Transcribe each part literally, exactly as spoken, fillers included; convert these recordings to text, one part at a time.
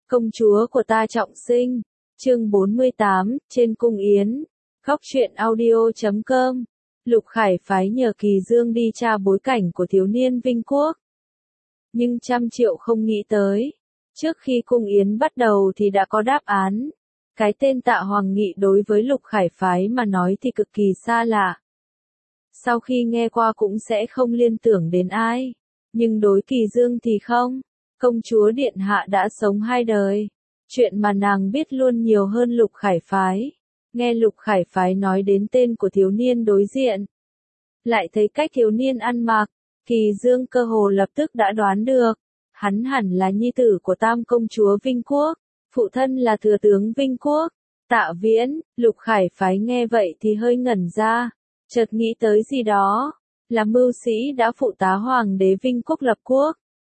Công chúa của ta trọng sinh. Chương bốn mươi tám, trên cung yến. Góc truyện audio chấm com. Lục Khải phái nhờ Kỳ Dương đi tra bối cảnh của thiếu niên Vinh Quốc. Nhưng trăm triệu không nghĩ tới. Trước khi cung yến bắt đầu thì đã có đáp án. Cái tên Tạ Hoàng Nghị đối với Lục Khải phái mà nói thì cực kỳ xa lạ. Sau khi nghe qua cũng sẽ không liên tưởng đến ai. Nhưng đối Kỳ Dương thì không. Công chúa Điện Hạ đã sống hai đời. Chuyện mà nàng biết luôn nhiều hơn Lục Khải phái. Nghe Lục Khải phái nói đến tên của thiếu niên đối diện. Lại thấy cách thiếu niên ăn mặc. Kỳ Dương cơ hồ lập tức đã đoán được. Hắn hẳn là nhi tử của tam công chúa Vinh Quốc. Phụ thân là thừa tướng Vinh Quốc. Tạ Viễn. Lục Khải phái nghe vậy thì hơi ngẩn ra. Chợt nghĩ tới gì đó. Là mưu sĩ đã phụ tá hoàng đế Vinh Quốc lập quốc.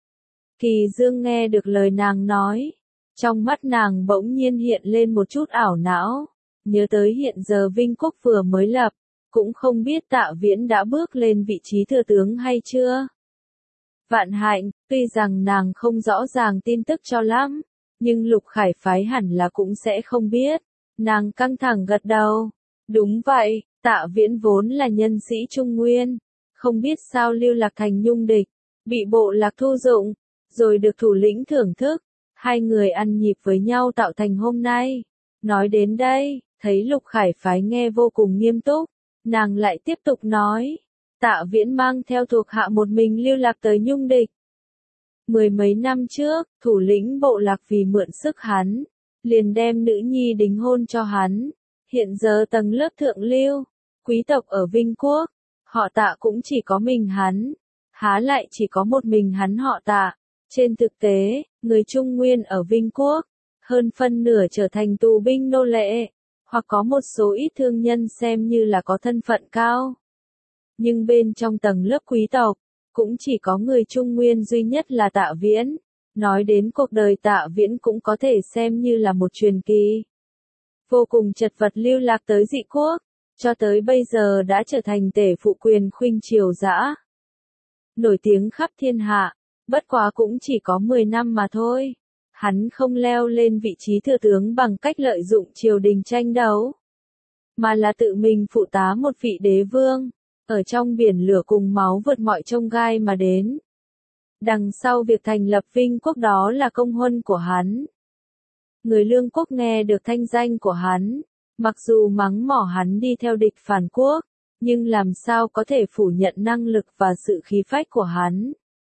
Kỳ Dương nghe được lời nàng nói. Trong mắt nàng bỗng nhiên hiện lên một chút ảo não. Nhớ tới hiện giờ Vinh Quốc vừa mới lập. Cũng không biết Tạ Viễn đã bước lên vị trí thừa tướng hay chưa. Vạn hạnh, tuy rằng nàng không rõ ràng tin tức cho lắm. Nhưng Lục Khải phái hẳn là cũng sẽ không biết. Nàng căng thẳng gật đầu. Đúng vậy, Tạ Viễn vốn là nhân sĩ Trung Nguyên. Không biết sao lưu lạc thành nhung địch. Bị bộ lạc thu dụng. Rồi được thủ lĩnh thưởng thức. Hai người ăn nhịp với nhau tạo thành hôm nay. Nói đến đây, thấy Lục Khải phái nghe vô cùng nghiêm túc. Nàng lại tiếp tục nói. Tạ Viễn mang theo thuộc hạ một mình lưu lạc tới nhung địch. Mười mấy năm trước, thủ lĩnh bộ lạc vì mượn sức hắn. Liền đem nữ nhi đính hôn cho hắn. Hiện giờ tầng lớp thượng lưu, quý tộc ở Vinh Quốc. Họ Tạ cũng chỉ có mình hắn. Há lại chỉ có một mình hắn họ Tạ. Trên thực tế, người Trung Nguyên ở Vinh Quốc, hơn phân nửa trở thành tù binh nô lệ, hoặc có một số ít thương nhân xem như là có thân phận cao. Nhưng bên trong tầng lớp quý tộc, cũng chỉ có người Trung Nguyên duy nhất là Tạ Viễn. Nói đến cuộc đời Tạ Viễn cũng có thể xem như là một truyền kỳ. Vô cùng chật vật lưu lạc tới dị quốc, cho tới bây giờ đã trở thành tể phụ quyền khuynh triều dã. Nổi tiếng khắp thiên hạ. Bất quá cũng chỉ có mười năm mà thôi. Hắn không leo lên vị trí thừa tướng bằng cách lợi dụng triều đình tranh đấu. Mà là tự mình phụ tá một vị đế vương. Ở trong biển lửa cùng máu vượt mọi chông gai mà đến. Đằng sau việc thành lập Vinh Quốc đó là công huân của hắn. Người Lương Quốc nghe được thanh danh của hắn. Mặc dù mắng mỏ hắn đi theo địch phản quốc. Nhưng làm sao có thể phủ nhận năng lực và sự khí phách của hắn.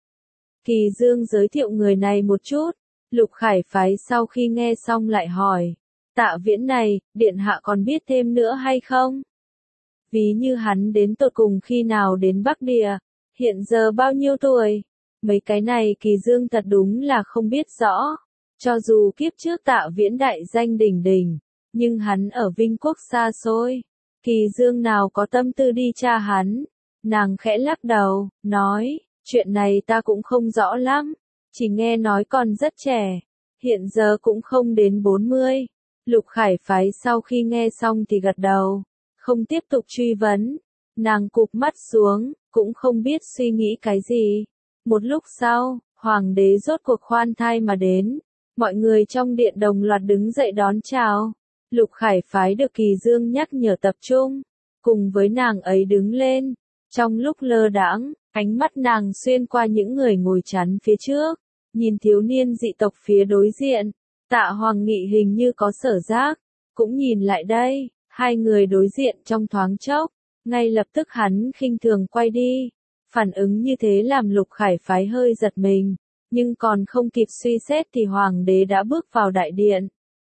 Kỳ Dương giới thiệu người này một chút. Lục Khải phái sau khi nghe xong lại hỏi. Tạ Viễn này, Điện Hạ còn biết thêm nữa hay không? Ví như hắn đến tột cùng khi nào đến Bắc Địa. Hiện giờ bao nhiêu tuổi? Mấy cái này Kỳ Dương thật đúng là không biết rõ. Cho dù kiếp trước Tạ Viễn đại danh đỉnh đỉnh. Nhưng hắn ở Vinh Quốc xa xôi. Kỳ Dương nào có tâm tư đi tra hắn. Nàng khẽ lắc đầu, nói. Chuyện này ta cũng không rõ lắm, chỉ nghe nói còn rất trẻ, hiện giờ cũng không đến bốn mươi. Lục Khải phái sau khi nghe xong thì gật đầu, không tiếp tục truy vấn. Nàng cụp mắt xuống, cũng không biết suy nghĩ cái gì. Một lúc sau, hoàng đế rốt cuộc khoan thai mà đến. Mọi người trong điện đồng loạt đứng dậy đón chào. Lục Khải phái được Kỳ Dương nhắc nhở tập trung, cùng với nàng ấy đứng lên. Trong lúc lơ đãng, ánh mắt nàng xuyên qua những người ngồi chắn phía trước, nhìn thiếu niên dị tộc phía đối diện. Tạ Hoàng Nghị hình như có sở giác, cũng nhìn lại đây. Hai người đối diện trong thoáng chốc, ngay lập tức hắn khinh thường quay đi. Phản ứng như thế làm Lục Khải phái hơi giật mình, nhưng còn không kịp suy xét thì hoàng đế đã bước vào đại điện.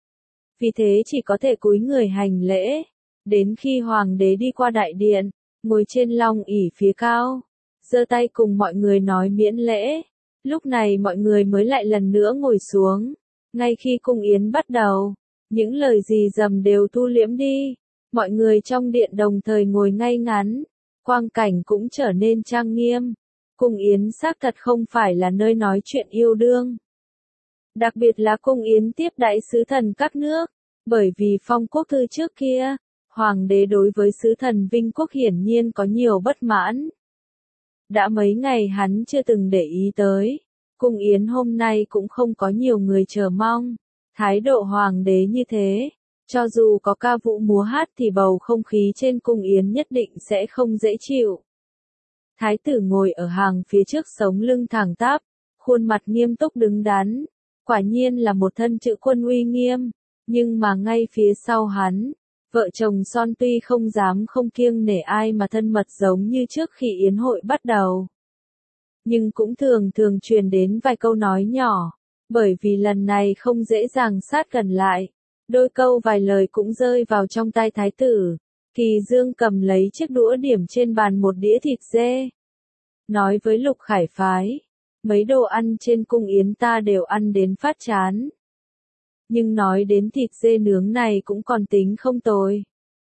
Vì thế chỉ có thể cúi người hành lễ. Đến khi hoàng đế đi qua đại điện, ngồi trên long ỷ phía cao, giơ tay cùng mọi người nói miễn lễ. Lúc này mọi người mới lại lần nữa ngồi xuống. Ngay khi cung yến bắt đầu, những lời gì dầm đều thu liễm đi. Mọi người trong điện đồng thời ngồi ngay ngắn. Quang cảnh cũng trở nên trang nghiêm. Cung yến xác thật không phải là nơi nói chuyện yêu đương. Đặc biệt là cung yến tiếp đãi sứ thần các nước. Bởi vì phong quốc thư trước kia, hoàng đế đối với sứ thần Vinh Quốc hiển nhiên có nhiều bất mãn. Đã mấy ngày hắn chưa từng để ý tới. Cung yến hôm nay cũng không có nhiều người chờ mong. Thái độ hoàng đế như thế, cho dù có ca vũ múa hát thì bầu không khí trên cung yến nhất định sẽ không dễ chịu. Thái tử ngồi ở hàng phía trước sống lưng thẳng tắp, khuôn mặt nghiêm túc đứng đắn, quả nhiên là một thân chữ quân uy nghiêm, nhưng mà ngay phía sau hắn, vợ chồng son tuy không dám không kiêng nể ai mà thân mật giống như trước khi yến hội bắt đầu. Nhưng cũng thường thường truyền đến vài câu nói nhỏ, bởi vì lần này không dễ dàng sát gần lại, đôi câu vài lời cũng rơi vào trong tai thái tử. Kỳ Dương cầm lấy chiếc đũa điểm trên bàn một đĩa thịt dê. Nói với Lục Khải Phái, mấy đồ ăn trên cung yến ta đều ăn đến phát chán. Nhưng nói đến thịt dê nướng này cũng còn tính không tồi.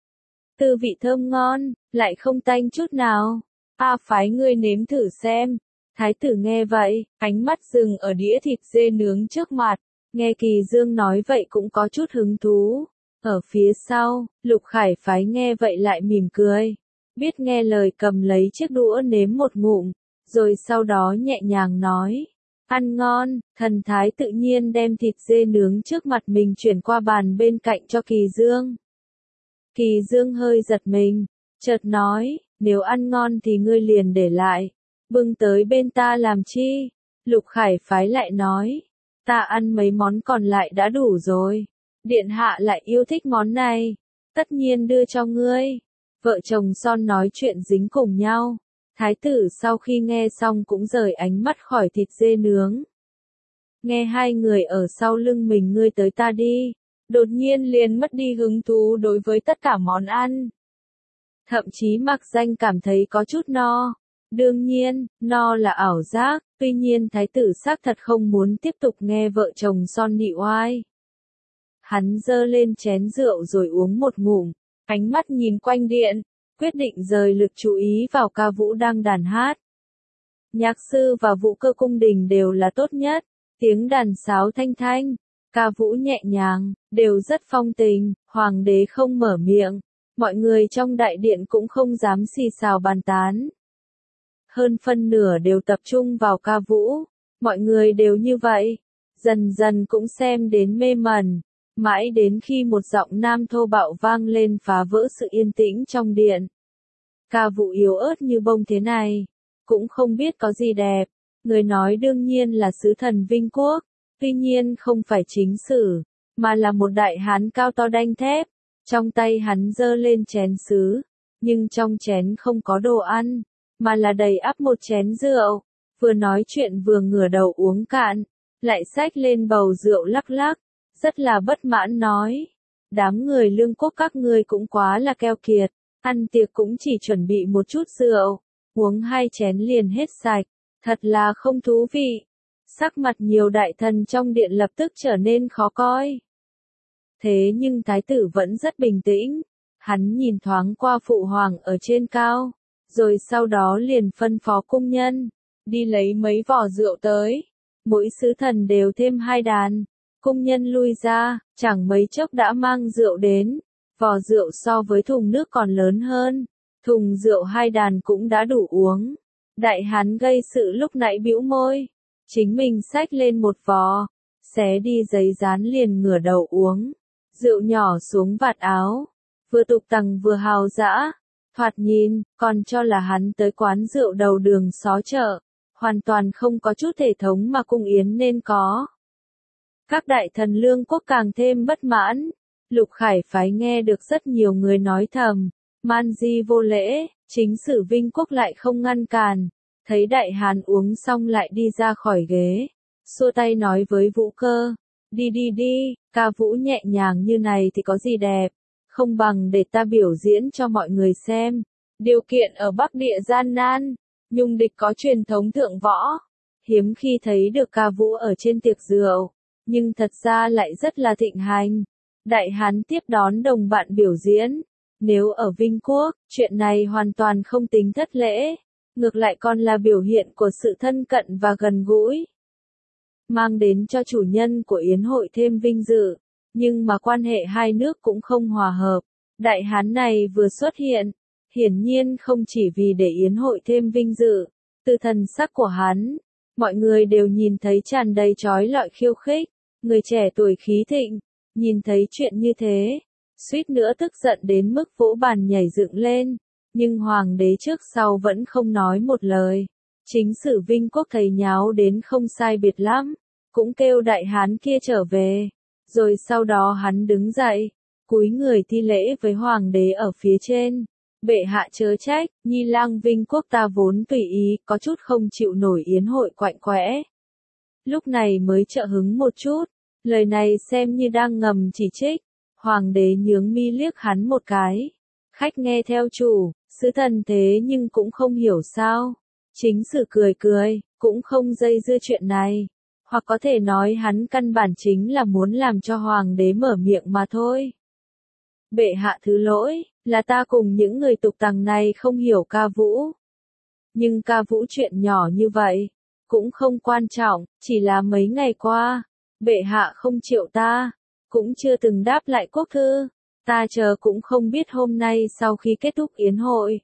Tư vị thơm ngon, lại không tanh chút nào. A Phái ngươi nếm thử xem. Thái tử nghe vậy, ánh mắt dừng ở đĩa thịt dê nướng trước mặt, nghe Kỳ Dương nói vậy cũng có chút hứng thú. Ở phía sau, Lục Khải Phái nghe vậy lại mỉm cười, biết nghe lời cầm lấy chiếc đũa nếm một ngụm, rồi sau đó nhẹ nhàng nói, ăn ngon. Thần thái tự nhiên đem thịt dê nướng trước mặt mình chuyển qua bàn bên cạnh cho Kỳ Dương. Kỳ Dương hơi giật mình, chợt nói, nếu ăn ngon thì ngươi liền để lại, bưng tới bên ta làm chi? Lục Khải Phái lại nói, ta ăn mấy món còn lại đã đủ rồi. Điện hạ lại yêu thích món này, tất nhiên đưa cho ngươi. Vợ chồng son nói chuyện dính cùng nhau. Thái tử sau khi nghe xong cũng rời ánh mắt khỏi thịt dê nướng. Nghe hai người ở sau lưng mình ngươi tới ta đi, đột nhiên liền mất đi hứng thú đối với tất cả món ăn. Thậm chí mặc danh cảm thấy có chút no. Đương nhiên, no là ảo giác, tuy nhiên thái tử xác thật không muốn tiếp tục nghe vợ chồng son nị oai. Hắn giơ lên chén rượu rồi uống một ngụm, ánh mắt nhìn quanh điện, quyết định rời lực chú ý vào ca vũ đang đàn hát. Nhạc sư và vũ cơ cung đình đều là tốt nhất, tiếng đàn sáo thanh thanh, ca vũ nhẹ nhàng, đều rất phong tình, hoàng đế không mở miệng, mọi người trong đại điện cũng không dám xì xào bàn tán. Hơn phân nửa đều tập trung vào ca vũ, mọi người đều như vậy, dần dần cũng xem đến mê mẩn. Mãi đến khi một giọng nam thô bạo vang lên phá vỡ sự yên tĩnh trong điện. Ca vũ yếu ớt như bông thế này, cũng không biết có gì đẹp. Người nói đương nhiên là sứ thần Vinh Quốc, tuy nhiên không phải chính sử, mà là một đại hán cao to đanh thép. Trong tay hắn giơ lên chén sứ, nhưng trong chén không có đồ ăn, mà là đầy ắp một chén rượu. Vừa nói chuyện vừa ngửa đầu uống cạn, lại xách lên bầu rượu lắc lắc. Rất là bất mãn nói, đám người Lương Quốc các ngươi cũng quá là keo kiệt, ăn tiệc cũng chỉ chuẩn bị một chút rượu, uống hai chén liền hết sạch, thật là không thú vị. Sắc mặt nhiều đại thần trong điện lập tức trở nên khó coi. Thế nhưng thái tử vẫn rất bình tĩnh, hắn nhìn thoáng qua phụ hoàng ở trên cao, rồi sau đó liền phân phó cung nhân, đi lấy mấy vỏ rượu tới, mỗi sứ thần đều thêm hai đàn. Cung nhân lui ra, chẳng mấy chốc đã mang rượu đến, vò rượu so với thùng nước còn lớn hơn, thùng rượu hai đàn cũng đã đủ uống. Đại hán gây sự lúc nãy bĩu môi, chính mình xách lên một vò, xé đi giấy dán liền ngửa đầu uống, rượu nhỏ xuống vạt áo, vừa tục tằng vừa hào dã, thoạt nhìn, còn cho là hắn tới quán rượu đầu đường xó chợ, hoàn toàn không có chút thể thống mà cung yến nên có. Các đại thần Lương Quốc càng thêm bất mãn, Lục Khải Phái nghe được rất nhiều người nói thầm, man di vô lễ, chính sử Vinh Quốc lại không ngăn cản, thấy đại hán uống xong lại đi ra khỏi ghế, xua tay nói với Vũ Cơ, đi đi đi, ca vũ nhẹ nhàng như này thì có gì đẹp, không bằng để ta biểu diễn cho mọi người xem, điều kiện ở Bắc Địa gian nan, nhung địch có truyền thống thượng võ, hiếm khi thấy được ca vũ ở trên tiệc rượu. Nhưng thật ra lại rất là thịnh hành. Đại hán tiếp đón đồng bạn biểu diễn. Nếu ở Vinh Quốc, chuyện này hoàn toàn không tính thất lễ. Ngược lại còn là biểu hiện của sự thân cận và gần gũi. Mang đến cho chủ nhân của yến hội thêm vinh dự. Nhưng mà quan hệ hai nước cũng không hòa hợp. Đại hán này vừa xuất hiện. Hiển nhiên không chỉ vì để yến hội thêm vinh dự. Từ thần sắc của hắn. Mọi người đều nhìn thấy tràn đầy trói lọi khiêu khích, người trẻ tuổi khí thịnh, nhìn thấy chuyện như thế, suýt nữa tức giận đến mức vỗ bàn nhảy dựng lên, nhưng hoàng đế trước sau vẫn không nói một lời. Chính sử Vinh Quốc thấy nháo đến không sai biệt lắm, cũng kêu đại hán kia trở về, rồi sau đó hắn đứng dậy, cúi người thi lễ với hoàng đế ở phía trên. Bệ hạ chớ trách, Nhi lang Vinh Quốc ta vốn tùy ý, có chút không chịu nổi yến hội quạnh quẽ. Lúc này mới trợ hứng một chút, lời này xem như đang ngầm chỉ trích. Hoàng đế nhướng mi liếc hắn một cái. Khách nghe theo chủ, sứ thần thế nhưng cũng không hiểu sao. Chính sử cười cười, cũng không dây dưa chuyện này. Hoặc có thể nói hắn căn bản chính là muốn làm cho hoàng đế mở miệng mà thôi. Bệ hạ thứ lỗi, là ta cùng những người tục tằng này không hiểu ca vũ. Nhưng ca vũ chuyện nhỏ như vậy, cũng không quan trọng, chỉ là mấy ngày qua, bệ hạ không chịu ta, cũng chưa từng đáp lại quốc thư, ta chờ cũng không biết hôm nay sau khi kết thúc yến hội.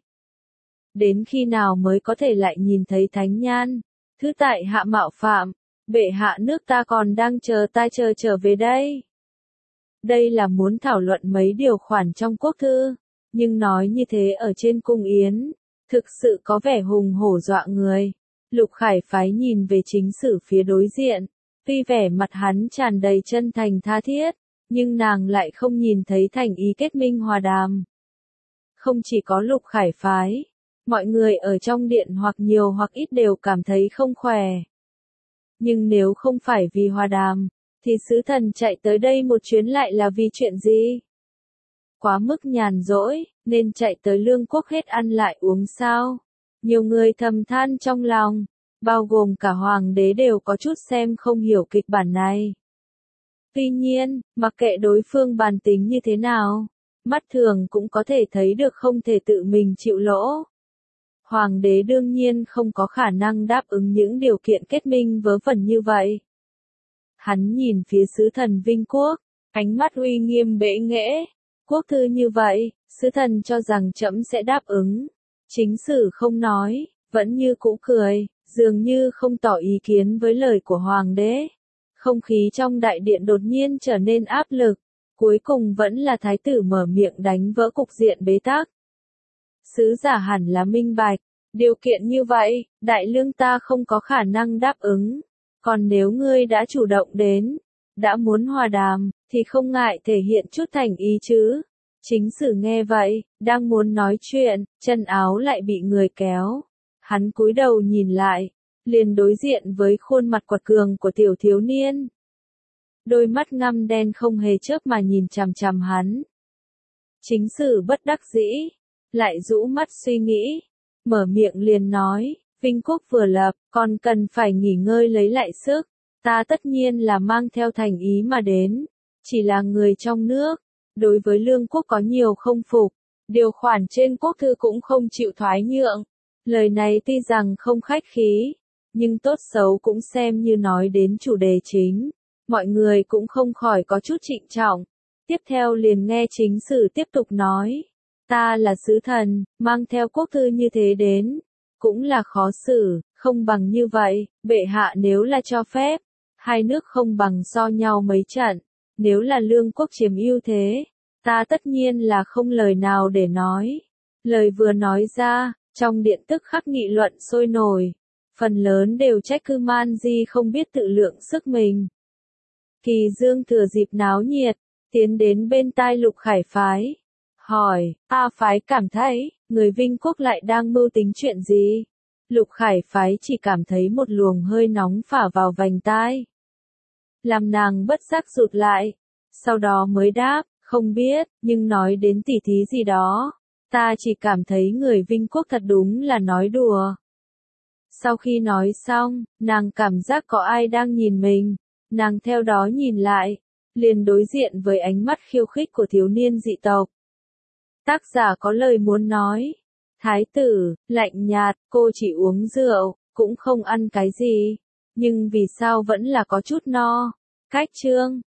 Đến khi nào mới có thể lại nhìn thấy thánh nhan, thứ tại hạ mạo phạm, bệ hạ nước ta còn đang chờ ta chờ trở về đây. Đây là muốn thảo luận mấy điều khoản trong quốc thư, nhưng nói như thế ở trên cung yến, thực sự có vẻ hùng hổ dọa người. Lục Khải phái nhìn về chính sử phía đối diện, tuy vẻ mặt hắn tràn đầy chân thành tha thiết, nhưng nàng lại không nhìn thấy thành ý kết minh hòa đàm. Không chỉ có Lục Khải phái, mọi người ở trong điện hoặc nhiều hoặc ít đều cảm thấy không khỏe. Nhưng nếu không phải vì hòa đàm, thì sứ thần chạy tới đây một chuyến lại là vì chuyện gì? Quá mức nhàn rỗi, nên chạy tới Lương Quốc hết ăn lại uống sao? Nhiều người thầm than trong lòng, bao gồm cả hoàng đế đều có chút xem không hiểu kịch bản này. Tuy nhiên, mặc kệ đối phương bàn tính như thế nào, mắt thường cũng có thể thấy được không thể tự mình chịu lỗ. Hoàng đế đương nhiên không có khả năng đáp ứng những điều kiện kết minh vớ vẩn như vậy. Hắn nhìn phía sứ thần Vinh Quốc, ánh mắt uy nghiêm bệ nghệ. Quốc thư như vậy, sứ thần cho rằng trẫm sẽ đáp ứng. Chính sử không nói, vẫn như cũ cười, dường như không tỏ ý kiến với lời của hoàng đế. Không khí trong đại điện đột nhiên trở nên áp lực, cuối cùng vẫn là thái tử mở miệng đánh vỡ cục diện bế tắc. Sứ giả hẳn là minh bạch, điều kiện như vậy, đại lương ta không có khả năng đáp ứng. Còn nếu ngươi đã chủ động đến, đã muốn hòa đàm, thì không ngại thể hiện chút thành ý chứ. Chính sử nghe vậy, đang muốn nói chuyện, chân áo lại bị người kéo. Hắn cúi đầu nhìn lại, liền đối diện với khuôn mặt quật cường của tiểu thiếu niên. Đôi mắt ngăm đen không hề chớp mà nhìn chằm chằm hắn. Chính sử bất đắc dĩ, lại rũ mắt suy nghĩ, mở miệng liền nói, Vinh Quốc vừa lập, còn cần phải nghỉ ngơi lấy lại sức, ta tất nhiên là mang theo thành ý mà đến, chỉ là người trong nước, đối với Lương Quốc có nhiều không phục, điều khoản trên quốc thư cũng không chịu thoái nhượng. Lời này tuy rằng không khách khí, nhưng tốt xấu cũng xem như nói đến chủ đề chính, mọi người cũng không khỏi có chút trịnh trọng. Tiếp theo liền nghe chính sử tiếp tục nói, ta là sứ thần, mang theo quốc thư như thế đến, cũng là khó xử, không bằng như vậy, bệ hạ nếu là cho phép, hai nước không bằng so nhau mấy trận, nếu là Lương Quốc chiếm ưu thế, ta tất nhiên là không lời nào để nói. Lời vừa nói ra, trong điện tức khắc nghị luận sôi nổi, phần lớn đều trách Cư Man Di không biết tự lượng sức mình. Kỳ Dương thừa dịp náo nhiệt, tiến đến bên tai Lục Khải phái, hỏi, A phái cảm thấy, người Vinh Quốc lại đang mưu tính chuyện gì? Lục Khải phái chỉ cảm thấy một luồng hơi nóng phả vào vành tai. Làm nàng bất giác rụt lại, sau đó mới đáp, không biết, nhưng nói đến tỉ thí gì đó, ta chỉ cảm thấy người Vinh Quốc thật đúng là nói đùa. Sau khi nói xong, nàng cảm giác có ai đang nhìn mình, nàng theo đó nhìn lại, liền đối diện với ánh mắt khiêu khích của thiếu niên dị tộc. Tác giả có lời muốn nói, thái tử, lạnh nhạt, cô chỉ uống rượu, cũng không ăn cái gì, nhưng vì sao vẫn là có chút no. Cách chương